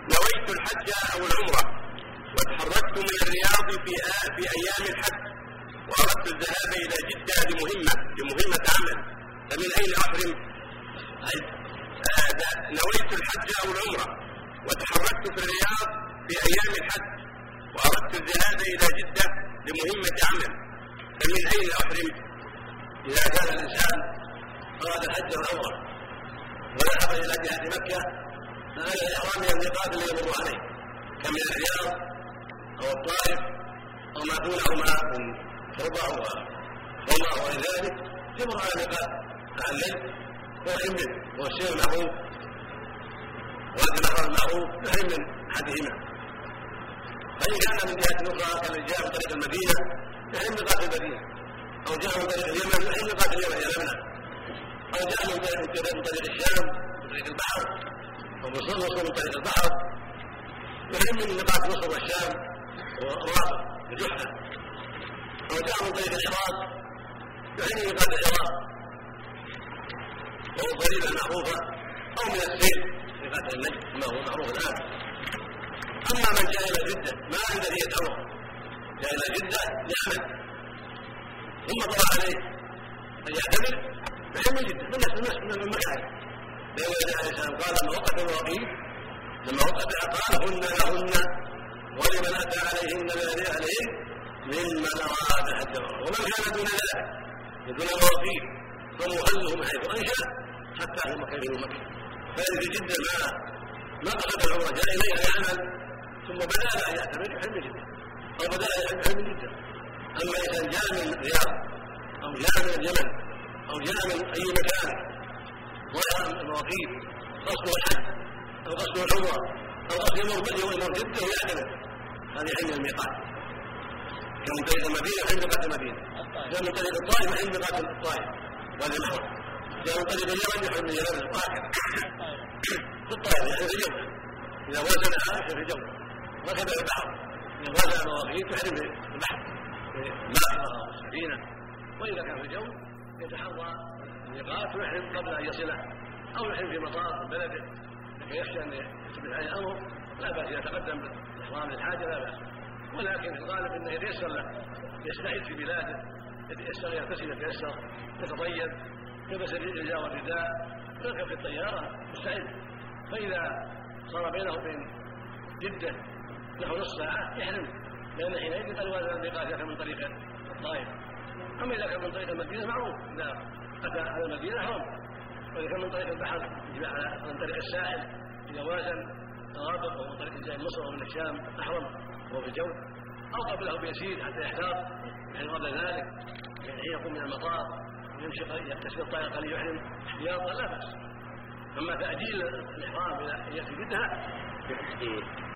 نويت الحج أو العمرة وتحركت من الرياض في أيام الحج وأردت الذهاب إلى جدة لمهمة عمل، فمن أين أحرم؟ نويت الحج أو العمرة وتحركت في الرياض في أيام الحج وأردت الذهاب إلى جدة لمهمة عمل، فمن أين أحرم؟ إذا كان الإنسان أراد الحج والعمرة وذهب إلى جهة مكة فعلى الإحرام من الميقات الذي يمر عليه كمن الرياض أو الطائف أو ما دونهما من شربة وما وغير ذلك يمر على ميقات الليل ويحرم منه، هو الشيء المعروف وأن الأحرام المعروف يحرم من أحدهما. فإن كان من جهة أخرى كمن جاء من طريق المدينة يحرم ميقات المدينة، أو جاء من طريق اليمن يحرم ميقات اليمن إلى منى، أو جاء من طريق الشام من طريق البحر أو وصول من طريق البحر يحرم من ميقات مصر والشام والرابط وجحفة، أو جاء من طريق العراق يحرم من ميقات العراق وهو الضريبة المعروفة، أو من السيل ميقات النجد كما هو معروف الآن. أما من جاء إلى جدة ما عنده نية عمرة، جاء إلى جدة لعمل ثم طلع عليه أن يعتمر يحرم من جدة من المكان، لأن النبي عليه السلام قال لما وقف المواقيت قال هن لهن ولمن أتى عليهن من أهلهن ممن أراد حج العمرة، ومن كان دون ذلك دون المواقيت فمهله من حيث أنشأ حتى في مكة. فإن في جدة ما قصد العمرة جاء إليها يعمل ثم بدأ أن يعتمر يحرم من جدة أو بدأ أن يحرم من جدة. أما إذا جاء من الرياض أو جاء من اليمن أو جاء من أي مكان ولا المواقيت قصد الحج أو قصد العمرة أو قصد يمر جدة ويعتمر هذا يحرم الميقات، كمن طريق المدينة يحرم ميقات المدينة، جاء من طريق الطائف يحرم ميقات الطائف وهذا المحرم، جاء من طريق اليمن يحرم من اليمن وهكذا. في الطائف يحرم في الجولة إذا وازن يحرم في الجولة، وكذا في البحر إذا وازن المواقيت يحرم في البحر الماء والسفينة، وإذا كان في الجو يتحرى الميقات ويحرم قبل أن يصله أو يحرم في مطار بلده لكي يخشى أن يثبت عليه الأمر لا بأس إذا تقدم بالإحرام للحاجة لا بأس، ولكن في الغالب أنه يتيسر له يستعد في بلاده، يتيسر يغتسل يتيسر يتطيب يلبس الرجاء والرداء يركب في الطيارة مستعد، فإذا صار بينه وبين جدة نحو نصف ساعة يحرم، لأن حينئذ قد وازن الميقات إذا كان من طريق الطائف. أما إذا كان من طريق المدينة معروف إذا أتى على المدينة حرم، وإذا كان من طريق البحر من طريق الساحل إذا وازن الرابط أو من طريق جاي مصر أو من الشام أحرم وهو في الجو، أو قبله بيسير حتى يحتاط حين قبل ذلك حين يقوم من المطار يمشي يغتسل الطائر قليل يحرم احتياطا لا بأس. أما تأجيل الإحرام إلى يأتي جدها